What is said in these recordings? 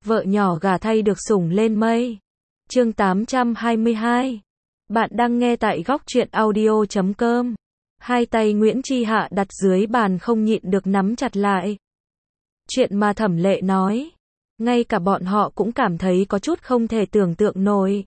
vợ nhỏ gả thay được sủng lên mây. Chương 822. Bạn đang nghe tại góc truyện audio.com. Hai tay Nguyễn Chi Hạ đặt dưới bàn không nhịn được nắm chặt lại. Chuyện mà Thẩm Lệ nói, ngay cả bọn họ cũng cảm thấy có chút không thể tưởng tượng nổi.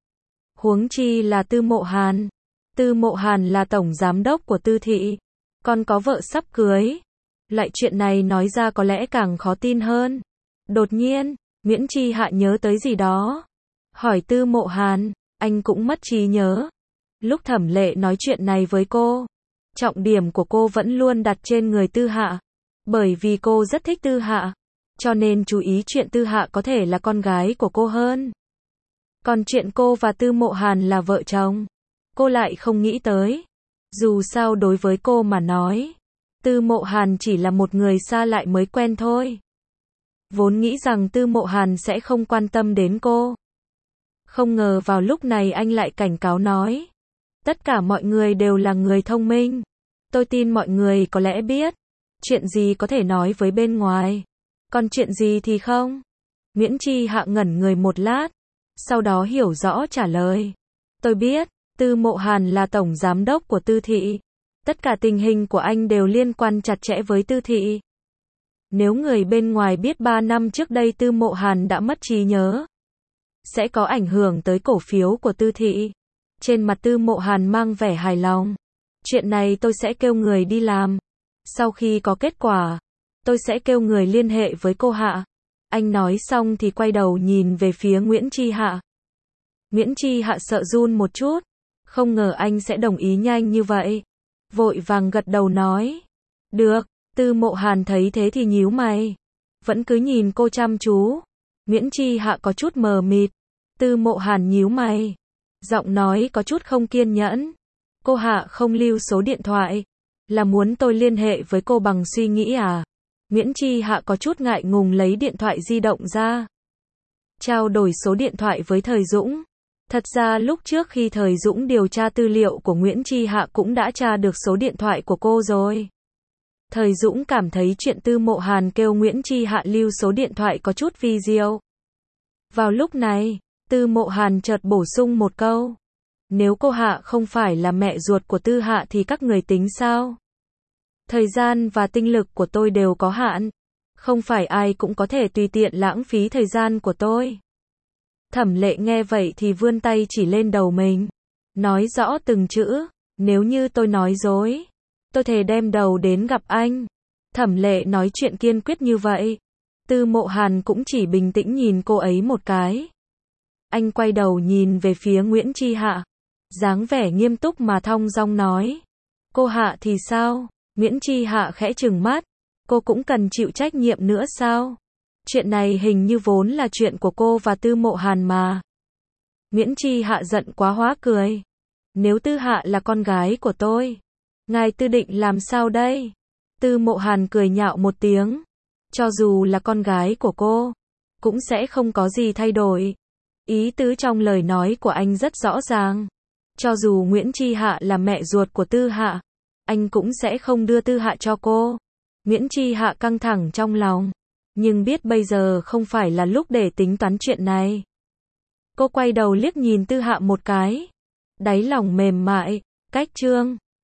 Huống chi là Tư Mộ Hàn. Tư Mộ Hàn là tổng giám đốc của Tư thị, còn có vợ sắp cưới. Lại chuyện này nói ra có lẽ càng khó tin hơn. Đột nhiên, Nguyễn Chi Hạ nhớ tới gì đó. Hỏi Tư Mộ Hàn, anh cũng mất trí nhớ. Lúc Thẩm Lệ nói chuyện này với cô, trọng điểm của cô vẫn luôn đặt trên người Tư Hạ. Bởi vì cô rất thích Tư Hạ, cho nên chú ý chuyện Tư Hạ có thể là con gái của cô hơn. Còn chuyện cô và Tư Mộ Hàn là vợ chồng, cô lại không nghĩ tới. Dù sao đối với cô mà nói, Tư Mộ Hàn chỉ là một người xa lại mới quen thôi. Vốn nghĩ rằng Tư Mộ Hàn sẽ không quan tâm đến cô. Không ngờ vào lúc này anh lại cảnh cáo nói. Tất cả mọi người đều là người thông minh. Tôi tin mọi người có lẽ biết. Chuyện gì có thể nói với bên ngoài. Còn chuyện gì thì không. Nguyễn Chi Hạ ngẩn người một lát. Sau đó hiểu rõ trả lời. Tôi biết, Tư Mộ Hàn là tổng giám đốc của Tư thị. Tất cả tình hình của anh đều liên quan chặt chẽ với Tư thị. Nếu người bên ngoài biết 3 năm trước đây Tư Mộ Hàn đã mất trí nhớ, sẽ có ảnh hưởng tới cổ phiếu của Tư thị. Trên mặt Tư Mộ Hàn mang vẻ hài lòng. Chuyện này tôi sẽ kêu người đi làm. Sau khi có kết quả, tôi sẽ kêu người liên hệ với cô Hạ. Anh nói xong thì quay đầu nhìn về phía Nguyễn Chi Hạ. Nguyễn Chi Hạ sợ run một chút. Không ngờ anh sẽ đồng ý nhanh như vậy. Vội vàng gật đầu nói. Được. Tư Mộ Hàn thấy thế thì nhíu mày. Vẫn cứ nhìn cô chăm chú. Nguyễn Chi Hạ có chút mờ mịt. Tư Mộ Hàn nhíu mày. Giọng nói có chút không kiên nhẫn. Cô Hạ không lưu số điện thoại. Là muốn tôi liên hệ với cô bằng suy nghĩ à? Nguyễn Chi Hạ có chút ngại ngùng lấy điện thoại di động ra. Trao đổi số điện thoại với Thời Dũng. Thật ra lúc trước khi Thời Dũng điều tra tư liệu của Nguyễn Chi Hạ cũng đã tra được số điện thoại của cô rồi. Thời Dũng cảm thấy chuyện Tư Mộ Hàn kêu Nguyễn Chi Hạ lưu số điện thoại có chút vi diệu. Vào lúc này, Tư Mộ Hàn chợt bổ sung một câu. Nếu cô Hạ không phải là mẹ ruột của Tư Hạ thì các người tính sao? Thời gian và tinh lực của tôi đều có hạn. Không phải ai cũng có thể tùy tiện lãng phí thời gian của tôi. Thẩm Lệ nghe vậy thì vươn tay chỉ lên đầu mình. Nói rõ từng chữ. Nếu như tôi nói dối, tôi thề đem đầu đến gặp anh. Thẩm Lệ nói chuyện kiên quyết như vậy. Tư Mộ Hàn cũng chỉ bình tĩnh nhìn cô ấy một cái. Anh quay đầu nhìn về phía Nguyễn Chi Hạ. Dáng vẻ nghiêm túc mà thong dong nói. Cô Hạ thì sao? Nguyễn Chi Hạ khẽ trừng mắt. Cô cũng cần chịu trách nhiệm nữa sao? Chuyện này hình như vốn là chuyện của cô và Tư Mộ Hàn mà. Nguyễn Chi Hạ giận quá hóa cười. Nếu Tư Hạ là con gái của tôi, ngài Tư định làm sao đây? Tư Mộ Hàn cười nhạo một tiếng. Cho dù là con gái của cô, cũng sẽ không có gì thay đổi. Ý tứ trong lời nói của anh rất rõ ràng. Cho dù Nguyễn Chi Hạ là mẹ ruột của Tư Hạ, anh cũng sẽ không đưa Tư Hạ cho cô. Nguyễn Chi Hạ căng thẳng trong lòng, nhưng biết bây giờ không phải là lúc để tính toán chuyện này. Cô quay đầu liếc nhìn Tư Hạ một cái. Đáy lòng mềm mại. Cách chương